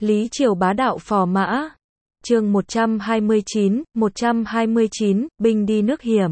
Lý Triều bá đạo phò mã. Chương 129, binh đi nước hiểm.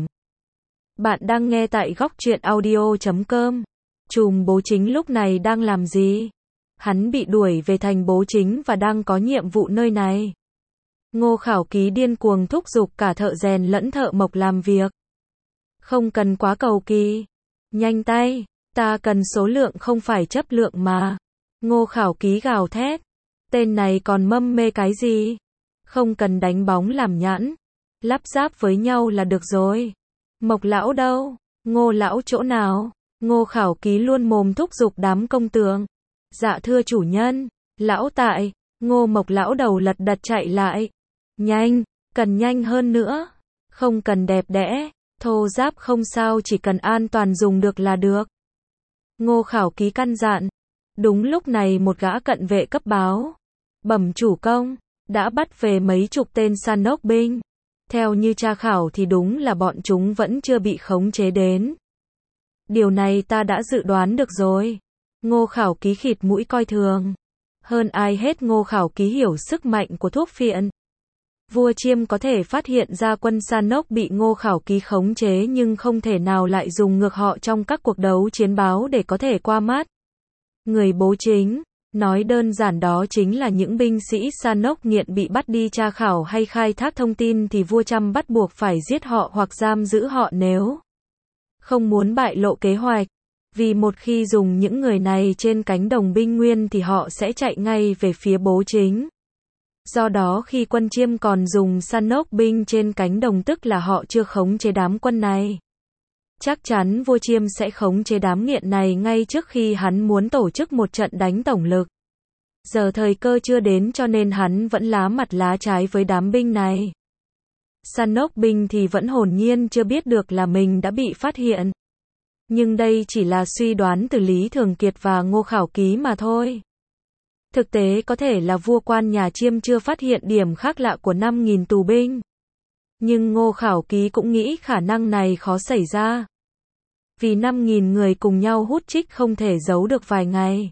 Bạn đang nghe tại góc truyện audio.com. Trùm Bố Chính lúc này đang làm gì? Hắn bị đuổi về thành Bố Chính và đang có nhiệm vụ nơi này. Ngô Khảo Ký điên cuồng thúc giục cả thợ rèn lẫn thợ mộc làm việc. Không cần quá cầu kỳ. Nhanh tay, ta cần số lượng không phải chất lượng mà. Ngô Khảo Ký gào thét. Tên này còn mâm mê cái gì? Không cần đánh bóng làm nhãn. Lắp ráp với nhau là được rồi. Mộc lão đâu? Ngô lão chỗ nào? Ngô Khảo Ký luôn mồm thúc giục đám công tượng. Dạ thưa chủ nhân, lão tại. Ngô Mộc lão đầu lật đật chạy lại. Nhanh, cần nhanh hơn nữa. Không cần đẹp đẽ, thô ráp không sao, chỉ cần an toàn dùng được là được. Ngô Khảo Ký căn dặn. Đúng lúc này một gã cận vệ cấp báo. Bẩm chủ công, đã bắt về mấy chục tên săn ốc binh. Theo như tra khảo thì đúng là bọn chúng vẫn chưa bị khống chế đến. Điều này ta đã dự đoán được rồi. Ngô Khảo Ký khịt mũi coi thường. Hơn ai hết Ngô Khảo Ký hiểu sức mạnh của thuốc phiện. Vua Chiêm có thể phát hiện ra quân San ốc bị Ngô Khảo Ký khống chế nhưng không thể nào lại dùng ngược họ trong các cuộc đấu chiến báo để có thể qua mắt người Bố Chính. Nói đơn giản đó chính là những binh sĩ San ốc nghiện bị bắt đi tra khảo hay khai thác thông tin thì vua Chăm bắt buộc phải giết họ hoặc giam giữ họ nếu không muốn bại lộ kế hoạch. Vì một khi dùng những người này trên cánh đồng binh nguyên thì họ sẽ chạy ngay về phía Bố Chính. Do đó khi quân Chiêm còn dùng săn ốc binh trên cánh đồng tức là họ chưa khống chế đám quân này. Chắc chắn vua Chiêm sẽ khống chế đám nghiện này ngay trước khi hắn muốn tổ chức một trận đánh tổng lực. Giờ thời cơ chưa đến cho nên hắn vẫn lá mặt lá trái với đám binh này. Săn ốc binh thì vẫn hồn nhiên chưa biết được là mình đã bị phát hiện. Nhưng đây chỉ là suy đoán từ Lý Thường Kiệt và Ngô Khảo Ký mà thôi. Thực tế có thể là vua quan nhà Chiêm chưa phát hiện điểm khác lạ của 5.000 tù binh. Nhưng Ngô Khảo Ký cũng nghĩ khả năng này khó xảy ra. Vì 5.000 người cùng nhau hút trích không thể giấu được vài ngày.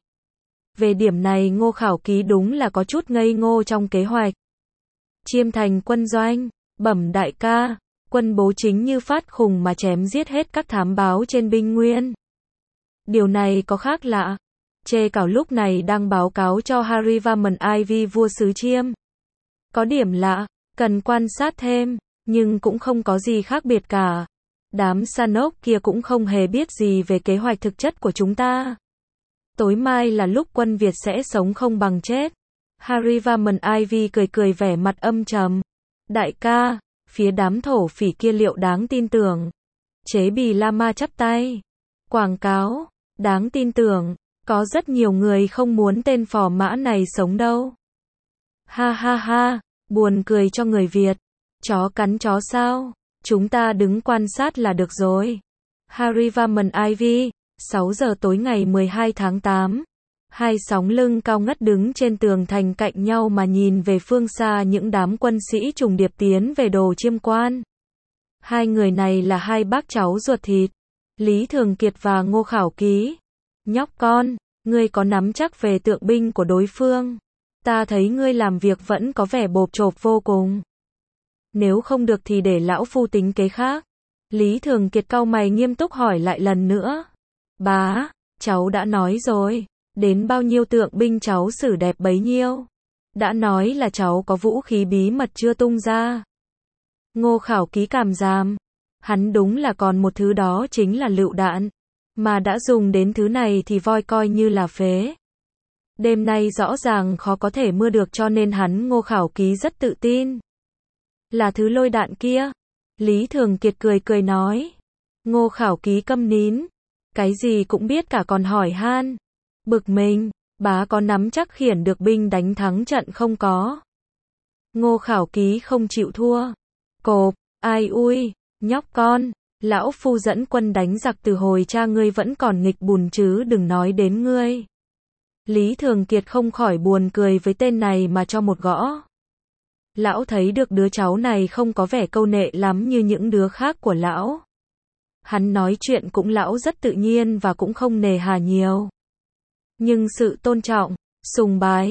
Về điểm này Ngô Khảo Ký đúng là có chút ngây ngô trong kế hoạch. Chiêm thành quân doanh, bẩm đại ca, quân Bố Chính như phát khùng mà chém giết hết các thám báo trên binh nguyên. Điều này có khác lạ. Chê Cảo lúc này đang báo cáo cho Harivarman Ivy vua xứ Chiêm. Có điểm lạ, cần quan sát thêm, nhưng cũng không có gì khác biệt cả. Đám San ốc kia cũng không hề biết gì về kế hoạch thực chất của chúng ta. Tối mai là lúc quân Việt sẽ sống không bằng chết. Harivarman Ivy cười cười vẻ mặt âm trầm. Đại ca, phía đám thổ phỉ kia liệu đáng tin tưởng? Chế Bì Lama chắp tay. Quảng cáo, đáng tin tưởng. Có rất nhiều người không muốn tên phò mã này sống đâu. Ha ha ha, buồn cười cho người Việt. Chó cắn chó sao? Chúng ta đứng quan sát là được rồi. Harivarman Ivy, 6 giờ tối ngày 12 tháng 8. Hai sóng lưng cao ngất đứng trên tường thành cạnh nhau mà nhìn về phương xa những đám quân sĩ trùng điệp tiến về Đồ Chiêm Quan. Hai người này là hai bác cháu ruột thịt. Lý Thường Kiệt và Ngô Khảo Ký. Nhóc con, ngươi có nắm chắc về tượng binh của đối phương? Ta thấy ngươi làm việc vẫn có vẻ bộp chộp vô cùng. Nếu không được thì để lão phu tính kế khác. Lý Thường Kiệt cau mày nghiêm túc hỏi lại lần nữa. Bá, cháu đã nói rồi, đến bao nhiêu tượng binh cháu xử đẹp bấy nhiêu. Đã nói là cháu có vũ khí bí mật chưa tung ra. Ngô Khảo Ký cảm giảm. Hắn đúng là còn một thứ đó chính là lựu đạn. Mà đã dùng đến thứ này thì voi coi như là phế. Đêm nay rõ ràng khó có thể mưa được cho nên hắn Ngô Khảo Ký rất tự tin. Là thứ lôi đạn kia. Lý Thường Kiệt cười cười nói. Ngô Khảo Ký câm nín. Cái gì cũng biết cả còn hỏi han. Bực mình, bá có nắm chắc khiển được binh đánh thắng trận không có? Ngô Khảo Ký không chịu thua. Cộp, ai ui, nhóc con. Lão phu dẫn quân đánh giặc từ hồi cha ngươi vẫn còn nghịch bùn chứ đừng nói đến ngươi. Lý Thường Kiệt không khỏi buồn cười với tên này mà cho một gõ. Lão thấy được đứa cháu này không có vẻ câu nệ lắm như những đứa khác của lão. Hắn nói chuyện cũng lão rất tự nhiên và cũng không nề hà nhiều. Nhưng sự tôn trọng, sùng bái,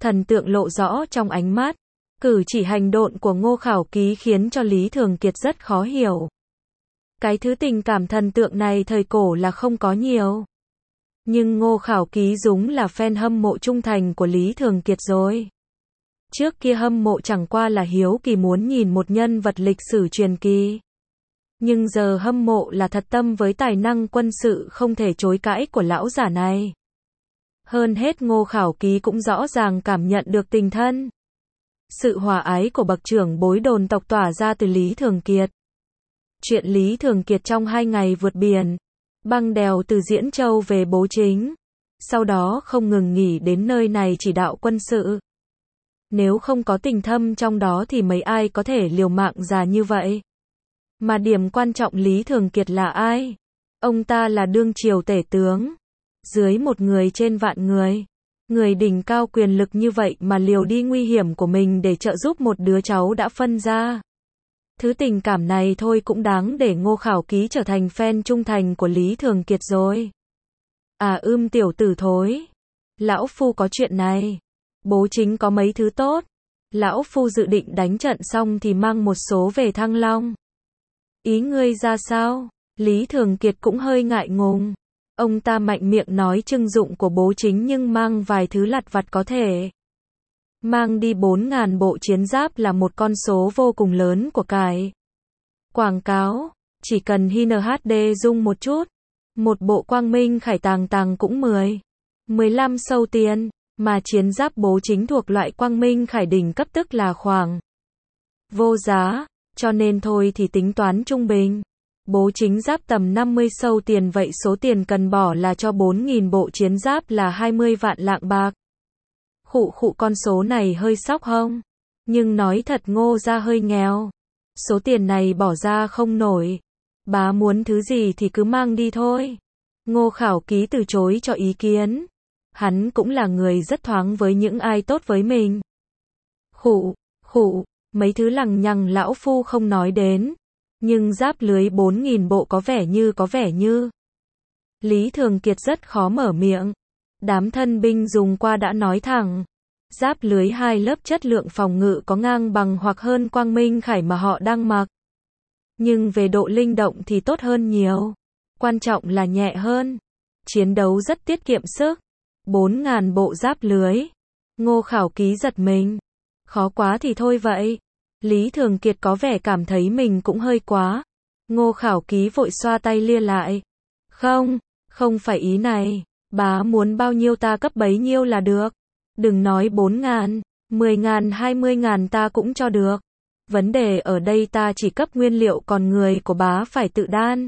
Thần tượng lộ rõ trong ánh mắt. Cử chỉ hành động của Ngô Khảo Ký khiến cho Lý Thường Kiệt rất khó hiểu. Cái thứ tình cảm thần tượng này thời cổ là không có nhiều. Nhưng Ngô Khảo Ký đúng là fan hâm mộ trung thành của Lý Thường Kiệt rồi. Trước kia hâm mộ chẳng qua là hiếu kỳ muốn nhìn một nhân vật lịch sử truyền kỳ. Nhưng giờ hâm mộ là thật tâm với tài năng quân sự không thể chối cãi của lão giả này. Hơn hết Ngô Khảo Ký cũng rõ ràng cảm nhận được tình thân. Sự hòa ái của bậc trưởng bối đồn tộc tỏa ra từ Lý Thường Kiệt. Chuyện Lý Thường Kiệt trong 2 ngày vượt biển, băng đèo từ Diễn Châu về Bố Chính. Sau đó không ngừng nghỉ đến nơi này chỉ đạo quân sự. Nếu không có tình thâm trong đó thì mấy ai có thể liều mạng già như vậy. Mà điểm quan trọng Lý Thường Kiệt là ai? Ông ta là đương triều tể tướng. Dưới một người trên vạn người. Người đỉnh cao quyền lực như vậy mà liều đi nguy hiểm của mình để trợ giúp một đứa cháu đã phân ra. Thứ tình cảm này thôi cũng đáng để Ngô Khảo Ký trở thành fan trung thành của Lý Thường Kiệt rồi. À tiểu tử thối. Lão Phu có chuyện này. Bố Chính có mấy thứ tốt. Lão Phu dự định đánh trận xong thì mang một số về Thăng Long. Ý ngươi ra sao? Lý Thường Kiệt cũng hơi ngại ngùng. Ông ta mạnh miệng nói trưng dụng của Bố Chính nhưng mang vài thứ lặt vặt có thể. Mang đi 4.000 bộ chiến giáp là một con số vô cùng lớn của cải. Quảng cáo, chỉ cần HD dung một chút. Một bộ Quang Minh Khải tàng cũng 15 sâu tiền. Mà chiến giáp Bố Chính thuộc loại Quang Minh Khải đỉnh cấp tức là khoảng vô giá. Cho nên thôi thì tính toán trung bình. Bố Chính giáp tầm 50 sâu tiền, vậy số tiền cần bỏ là cho 4.000 bộ chiến giáp là 20 vạn lạng bạc. Con số này hơi sốc không? Nhưng nói thật Ngô gia hơi nghèo. Số tiền này bỏ ra không nổi. Bá muốn thứ gì thì cứ mang đi thôi. Ngô Khảo Ký từ chối cho ý kiến. Hắn cũng là người rất thoáng với những ai tốt với mình. Mấy thứ lằng nhằng lão phu không nói đến. Nhưng giáp lưới 4.000 bộ có vẻ như. Lý Thường Kiệt rất khó mở miệng. Đám thân binh dùng qua đã nói thẳng. Giáp lưới 2 lớp chất lượng phòng ngự có ngang bằng hoặc hơn Quang Minh Khải mà họ đang mặc. Nhưng về độ linh động thì tốt hơn nhiều. Quan trọng là nhẹ hơn. Chiến đấu rất tiết kiệm sức. 4.000 bộ giáp lưới. Ngô Khảo Ký giật mình. Khó quá thì thôi vậy. Lý Thường Kiệt có vẻ cảm thấy mình cũng hơi quá. Ngô Khảo Ký vội xoa tay lia lại. Không phải ý này. Bá muốn bao nhiêu ta cấp bấy nhiêu là được. Đừng nói 4.000, 10.000, 20.000 ta cũng cho được. Vấn đề ở đây ta chỉ cấp nguyên liệu còn người của bá phải tự đan.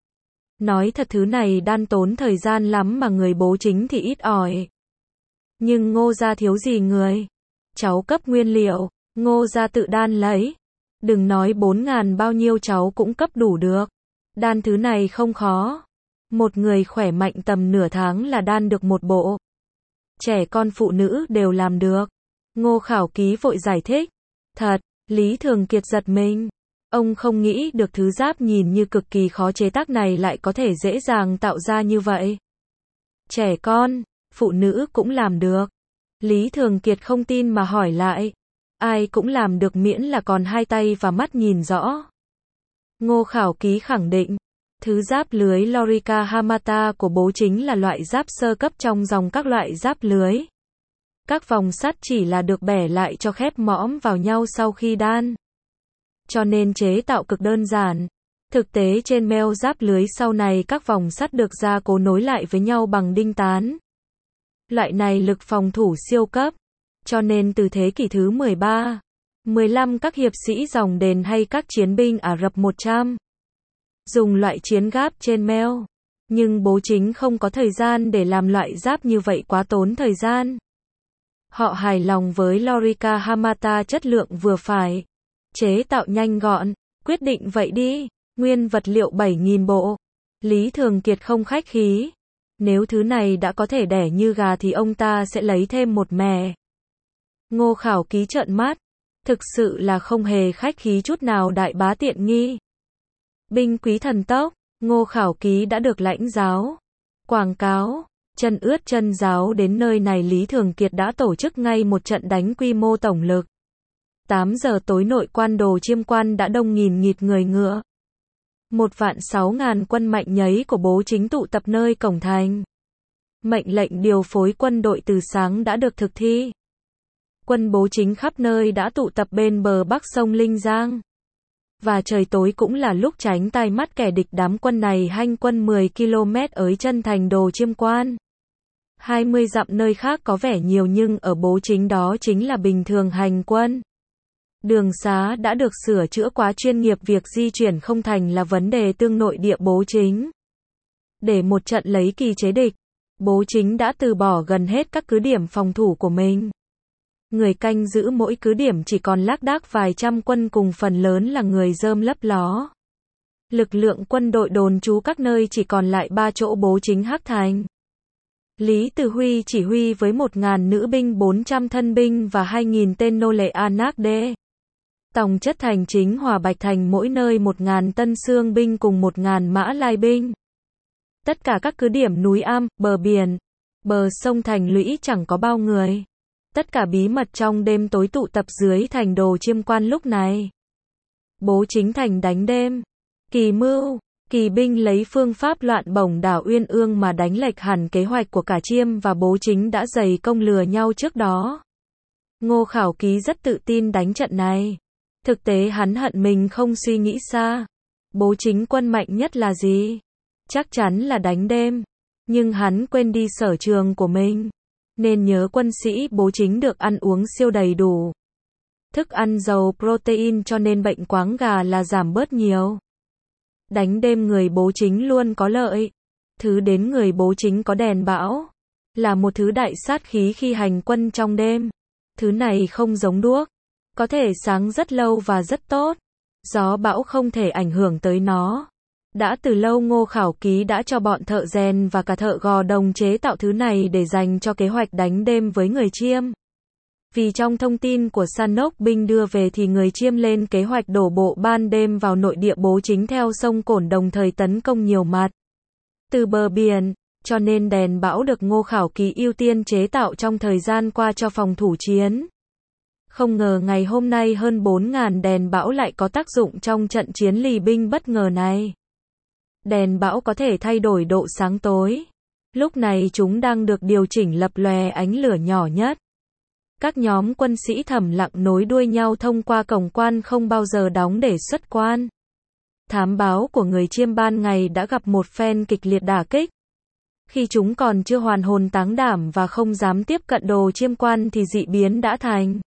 Nói thật thứ này đan tốn thời gian lắm mà người Bố Chính thì ít ỏi. Nhưng Ngô gia thiếu gì người. Cháu cấp nguyên liệu, Ngô gia tự đan lấy. Đừng nói 4.000 bao nhiêu cháu cũng cấp đủ được. Đan thứ này không khó. Một người khỏe mạnh tầm nửa tháng là đan được một bộ. Trẻ con phụ nữ đều làm được. Ngô Khảo Ký vội giải thích. Thật, Lý Thường Kiệt giật mình. Ông không nghĩ được thứ giáp nhìn như cực kỳ khó chế tác này lại có thể dễ dàng tạo ra như vậy. Trẻ con, phụ nữ cũng làm được. Lý Thường Kiệt không tin mà hỏi lại. Ai cũng làm được miễn là còn hai tay và mắt nhìn rõ. Ngô Khảo Ký khẳng định. Thứ giáp lưới Lorica Hamata của Bố Chính là loại giáp sơ cấp trong dòng các loại giáp lưới. Các vòng sắt chỉ là được bẻ lại cho khép mõm vào nhau sau khi đan. Cho nên chế tạo cực đơn giản. Thực tế trên meo giáp lưới sau này các vòng sắt được gia cố nối lại với nhau bằng đinh tán. Loại này lực phòng thủ siêu cấp. Cho nên từ thế kỷ thứ 13, 15 các hiệp sĩ dòng đền hay các chiến binh Ả Rập 100 dùng loại chiến giáp trên meo. Nhưng Bố Chính không có thời gian để làm loại giáp như vậy, quá tốn thời gian. Họ hài lòng với Lorica Hamata chất lượng vừa phải. Chế tạo nhanh gọn. Quyết định vậy đi. Nguyên vật liệu 7.000 bộ. Lý Thường Kiệt không khách khí. Nếu thứ này đã có thể đẻ như gà thì ông ta sẽ lấy thêm một mẻ. Ngô Khảo Ký trợn mắt. Thực sự là không hề khách khí chút nào, đại bá tiện nghi. Binh quý thần tốc. Ngô Khảo Ký đã được lãnh giáo. Quảng cáo. Chân ướt chân ráo đến nơi này Lý Thường Kiệt đã tổ chức ngay một trận đánh quy mô tổng lực. 8 giờ tối nội quan Đồ Chiêm Quan đã đông nghìn nghịt người ngựa. 1.600.000 quân mạnh nhấy của Bố Chính tụ tập nơi cổng thành. Mệnh lệnh điều phối quân đội từ sáng đã được thực thi. Quân Bố Chính khắp nơi đã tụ tập bên bờ bắc sông Linh Giang. Và trời tối cũng là lúc tránh tai mắt kẻ địch. Đám quân này hành quân 10 km ở chân thành Đồ Chiêm Quan. 20 dặm nơi khác có vẻ nhiều nhưng ở Bố Chính đó chính là bình thường hành quân. Đường xá đã được sửa chữa quá chuyên nghiệp, việc di chuyển không thành là vấn đề tương nội địa Bố Chính. Để một trận lấy kỳ chế địch, Bố Chính đã từ bỏ gần hết các cứ điểm phòng thủ của mình. Người canh giữ mỗi cứ điểm chỉ còn lác đác vài trăm quân cùng phần lớn là người rơm lấp ló. Lực lượng quân đội đồn trú các nơi chỉ còn lại 3 chỗ Bố Chính Hắc Thành. Lý Từ Huy chỉ huy với 1.000 nữ binh, 400 thân binh và 2.000 tên nô lệ Anak Đê. Tòng Chất Thành, Chính Hòa, Bạch Thành mỗi nơi 1.000 tân xương binh cùng 1.000 mã lai binh. Tất cả các cứ điểm núi am, bờ biển, bờ sông thành lũy chẳng có bao người. Tất cả bí mật trong đêm tối tụ tập dưới thành Đồ Chiêm Quan lúc này. Bố Chính thành đánh đêm. Kỳ mưu, kỳ binh lấy phương pháp loạn bổng đảo Uyên Ương mà đánh lệch hẳn kế hoạch của cả Chiêm và Bố Chính đã dày công lừa nhau trước đó. Ngô Khảo Ký rất tự tin đánh trận này. Thực tế hắn hận mình không suy nghĩ xa. Bố Chính quân mạnh nhất là gì? Chắc chắn là đánh đêm. Nhưng hắn quên đi sở trường của mình. Nên nhớ quân sĩ Bố Chính được ăn uống siêu đầy đủ. Thức ăn giàu protein cho nên bệnh quáng gà là giảm bớt nhiều. Đánh đêm người Bố Chính luôn có lợi. Thứ đến người Bố Chính có đèn bão. Là một thứ đại sát khí khi hành quân trong đêm. Thứ này không giống đuốc. Có thể sáng rất lâu và rất tốt. Gió bão không thể ảnh hưởng tới nó. Đã từ lâu Ngô Khảo Ký đã cho bọn thợ rèn và cả thợ gò đồng chế tạo thứ này để dành cho kế hoạch đánh đêm với người Chiêm. Vì trong thông tin của Sanok binh đưa về thì người Chiêm lên kế hoạch đổ bộ ban đêm vào nội địa Bố Chính theo sông Cổn, đồng thời tấn công nhiều mặt từ bờ biển, cho nên đèn bão được Ngô Khảo Ký ưu tiên chế tạo trong thời gian qua cho phòng thủ chiến. Không ngờ ngày hôm nay hơn 4.000 đèn bão lại có tác dụng trong trận chiến lì binh bất ngờ này. Đèn bão có thể thay đổi độ sáng tối. Lúc này chúng đang được điều chỉnh lập lòe ánh lửa nhỏ nhất. Các nhóm quân sĩ thầm lặng nối đuôi nhau thông qua cổng quan không bao giờ đóng để xuất quan. Thám báo của người Chiêm ban ngày đã gặp một phen kịch liệt đả kích. Khi chúng còn chưa hoàn hồn táng đảm và không dám tiếp cận Đồ Chiêm Quan thì dị biến đã thành.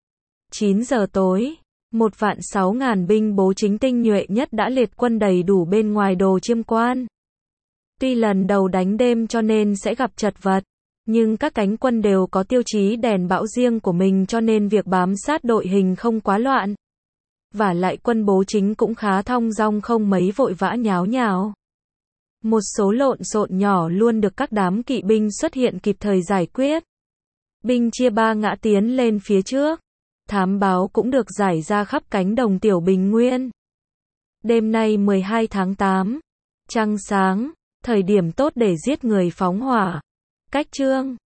9 giờ tối, 1.600.000 binh Bố Chính tinh nhuệ nhất đã liệt quân đầy đủ bên ngoài Đồ Chiêm Quan. Tuy lần đầu đánh đêm cho nên sẽ gặp trật vật, nhưng các cánh quân đều có tiêu chí đèn bão riêng của mình cho nên việc bám sát đội hình không quá loạn. Vả lại quân Bố Chính cũng khá thong dong, không mấy vội vã nháo nhào. Một số lộn xộn nhỏ luôn được các đám kỵ binh xuất hiện kịp thời giải quyết. Binh chia ba ngã tiến lên phía trước. Thám báo cũng được giải ra khắp cánh đồng Tiểu Bình Nguyên. Đêm nay 12 tháng 8, trăng sáng, thời điểm tốt để giết người phóng hỏa. Cách chương